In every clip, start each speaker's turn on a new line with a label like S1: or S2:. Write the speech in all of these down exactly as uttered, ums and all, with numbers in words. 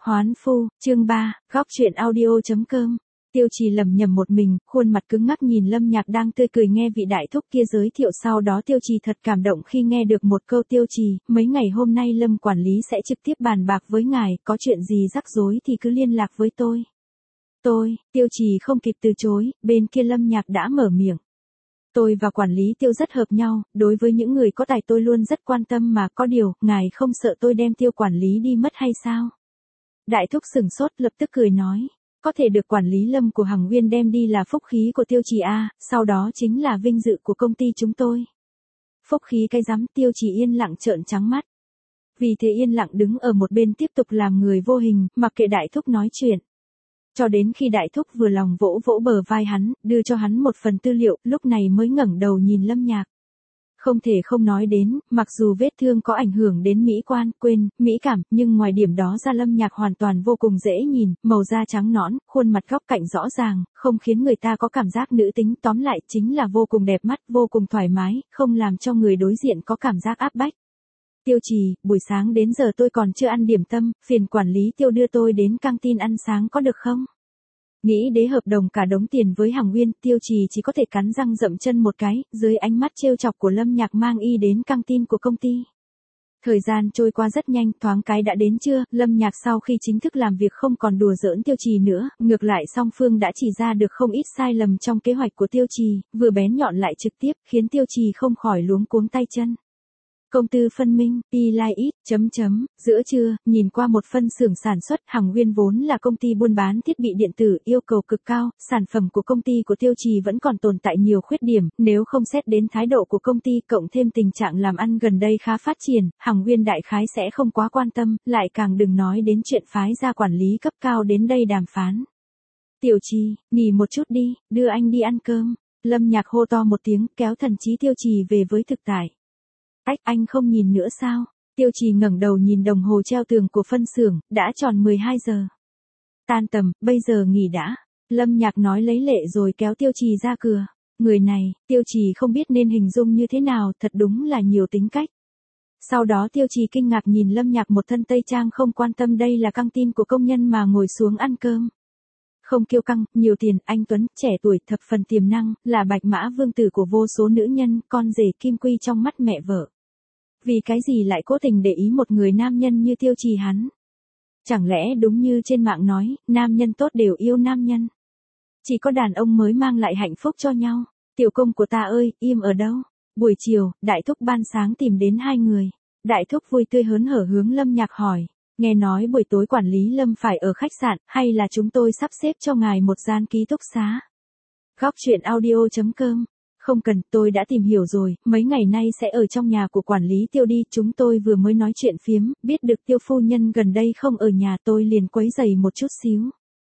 S1: Hoán phu, chương ba, góc chuyện audio.com. Tiêu Trì lẩm nhẩm một mình, khuôn mặt cứng ngắc nhìn Lâm Nhạc đang tươi cười nghe vị đại thúc kia giới thiệu, sau đó Tiêu Trì thật cảm động khi nghe được một câu: Tiêu Trì, mấy ngày hôm nay Lâm quản lý sẽ trực tiếp bàn bạc với ngài, có chuyện gì rắc rối thì cứ liên lạc với tôi. Tôi, Tiêu Trì không kịp từ chối, bên kia Lâm Nhạc đã mở miệng. Tôi và quản lý Tiêu rất hợp nhau, đối với những người có tài tôi luôn rất quan tâm mà, có điều, ngài không sợ tôi đem Tiêu quản lý đi mất hay sao? Đại thúc sửng sốt lập tức cười nói, có thể được quản lý Lâm của Hằng Uyên đem đi là phúc khí của Tiêu Trì a, sau đó chính là vinh dự của công ty chúng tôi. Phúc khí cái rắm, Tiêu Trì yên lặng trợn trắng mắt. Vì thế yên lặng đứng ở một bên tiếp tục làm người vô hình, mặc kệ đại thúc nói chuyện. Cho đến khi đại thúc vừa lòng vỗ vỗ bờ vai hắn, đưa cho hắn một phần tư liệu, lúc này mới ngẩng đầu nhìn Lâm Nhạc. Không thể không nói đến, mặc dù vết thương có ảnh hưởng đến mỹ quan, quên, mỹ cảm, nhưng ngoài điểm đó ra Lâm Nhạc hoàn toàn vô cùng dễ nhìn, màu da trắng nõn, khuôn mặt góc cạnh rõ ràng, không khiến người ta có cảm giác nữ tính, tóm lại chính là vô cùng đẹp mắt, vô cùng thoải mái, không làm cho người đối diện có cảm giác áp bách. Tiêu Trì, buổi sáng đến giờ tôi còn chưa ăn điểm tâm, phiền quản lý Tiêu đưa tôi đến căng tin ăn sáng có được không? Nghĩ đế hợp đồng cả đống tiền với Hằng Uyên, Tiêu Trì chỉ có thể cắn răng dậm chân một cái, dưới ánh mắt trêu chọc của Lâm Nhạc mang y đến căng tin của công ty. Thời gian trôi qua rất nhanh, thoáng cái đã đến trưa, Lâm Nhạc sau khi chính thức làm việc không còn đùa giỡn Tiêu Trì nữa, ngược lại song phương đã chỉ ra được không ít sai lầm trong kế hoạch của Tiêu Trì, vừa bén nhọn lại trực tiếp, khiến Tiêu Trì không khỏi luống cuống tay chân. Công tư phân minh, P-Line ít, chấm chấm, giữa trưa, nhìn qua một phân xưởng sản xuất, Hằng Uyên vốn là công ty buôn bán thiết bị điện tử, yêu cầu cực cao, sản phẩm của công ty của Tiêu Trì vẫn còn tồn tại nhiều khuyết điểm, nếu không xét đến thái độ của công ty cộng thêm tình trạng làm ăn gần đây khá phát triển, Hằng Uyên đại khái sẽ không quá quan tâm, lại càng đừng nói đến chuyện phái ra quản lý cấp cao đến đây đàm phán. Tiểu Trì, nghỉ một chút đi, đưa anh đi ăn cơm. Lâm Nhạc hô to một tiếng, kéo thần trí Tiêu Trì về với thực tại. Ách, anh không nhìn nữa sao? Tiêu Trì ngẩng đầu nhìn đồng hồ treo tường của phân xưởng, đã tròn mười hai giờ. Tan tầm, bây giờ nghỉ đã. Lâm Nhạc nói lấy lệ rồi kéo Tiêu Trì ra cửa. Người này, Tiêu Trì không biết nên hình dung như thế nào, thật đúng là nhiều tính cách. Sau đó Tiêu Trì kinh ngạc nhìn Lâm Nhạc một thân tây trang không quan tâm đây là căng tin của công nhân mà ngồi xuống ăn cơm. Không kiêu căng, nhiều tiền, anh Tuấn, trẻ tuổi, thập phần tiềm năng, là bạch mã vương tử của vô số nữ nhân, con rể kim quy trong mắt mẹ vợ. Vì cái gì lại cố tình để ý một người nam nhân như Tiêu Trì hắn? Chẳng lẽ đúng như trên mạng nói, nam nhân tốt đều yêu nam nhân? Chỉ có đàn ông mới mang lại hạnh phúc cho nhau. Tiểu công của ta ơi, im ở đâu? Buổi chiều, đại thúc ban sáng tìm đến hai người. Đại thúc vui tươi hớn hở hướng Lâm Nhạc hỏi. Nghe nói buổi tối quản lý Lâm phải ở khách sạn, hay là chúng tôi sắp xếp cho ngài một gian ký túc xá? Góc chuyện audio.com. Không cần, tôi đã tìm hiểu rồi, mấy ngày nay sẽ ở trong nhà của quản lý Tiêu đi, chúng tôi vừa mới nói chuyện phiếm, biết được Tiêu phu nhân gần đây không ở nhà, tôi liền quấy rầy một chút xíu.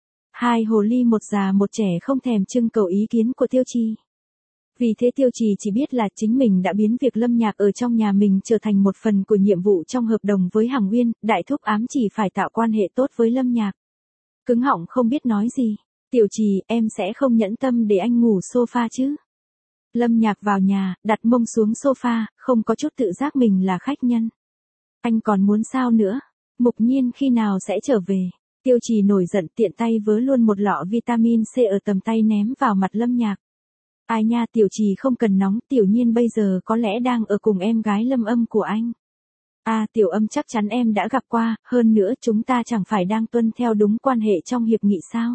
S1: Hai hồ ly một già một trẻ không thèm trưng cầu ý kiến của Tiêu Trì. Vì thế Tiêu Trì chỉ biết là chính mình đã biến việc Lâm Nhạc ở trong nhà mình trở thành một phần của nhiệm vụ trong hợp đồng với Hằng Uyên, đại thúc ám chỉ phải tạo quan hệ tốt với Lâm Nhạc. Cứng họng không biết nói gì. Tiểu Trì, em sẽ không nhẫn tâm để anh ngủ sofa chứ? Lâm Nhạc vào nhà, đặt mông xuống sofa, không có chút tự giác mình là khách nhân. Anh còn muốn sao nữa? Mục Nhiên khi nào sẽ trở về? Tiêu Trì nổi giận tiện tay vớ luôn một lọ vitamin C ở tầm tay ném vào mặt Lâm Nhạc. Ai nha, Tiểu Trì không cần nóng, Tiểu Nhiên bây giờ có lẽ đang ở cùng em gái Lâm Âm của anh. À, Tiểu Âm chắc chắn em đã gặp qua, hơn nữa chúng ta chẳng phải đang tuân theo đúng quan hệ trong hiệp nghị sao?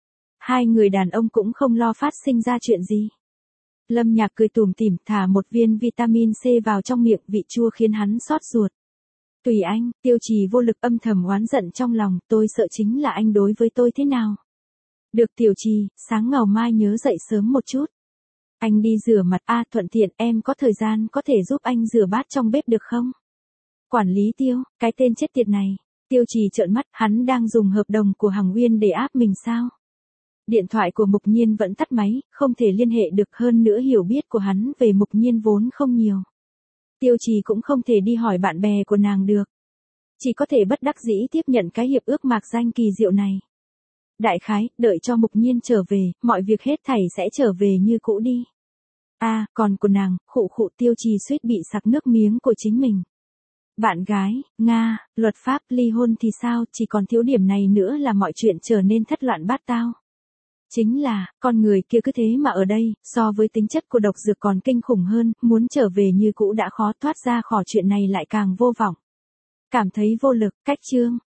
S1: Hai người đàn ông cũng không lo phát sinh ra chuyện gì. Lâm Nhạc cười tủm tỉm thả một viên vitamin C vào trong miệng, vị chua khiến hắn xót ruột. Tùy anh, Tiêu Trì vô lực âm thầm oán giận trong lòng, tôi sợ chính là anh đối với tôi thế nào. Được Tiểu Trì, sáng ngào mai nhớ dậy sớm một chút. Anh đi rửa mặt, a à, thuận tiện em có thời gian có thể giúp anh rửa bát trong bếp được không? Quản lý Tiêu, cái tên chết tiệt này. Tiêu Trì trợn mắt, hắn đang dùng hợp đồng của Hằng Uyên để áp mình sao? Điện thoại của Mục Nhiên vẫn tắt máy, không thể liên hệ được, hơn nữa hiểu biết của hắn về Mục Nhiên vốn không nhiều. Tiêu Trì cũng không thể đi hỏi bạn bè của nàng được. Chỉ có thể bất đắc dĩ tiếp nhận cái hiệp ước mạc danh kỳ diệu này. Đại khái, đợi cho Mục Nhiên trở về, mọi việc hết thảy sẽ trở về như cũ đi. À, còn của nàng, khụ khụ, Tiêu Trì suýt bị sặc nước miếng của chính mình. Bạn gái, Nga, luật pháp, ly hôn thì sao, chỉ còn thiếu điểm này nữa là mọi chuyện trở nên thất loạn bát tao. Chính là, con người kia cứ thế mà ở đây, so với tính chất của độc dược còn kinh khủng hơn, muốn trở về như cũ đã khó, thoát ra khỏi chuyện này lại càng vô vọng. Cảm thấy vô lực, cách chương.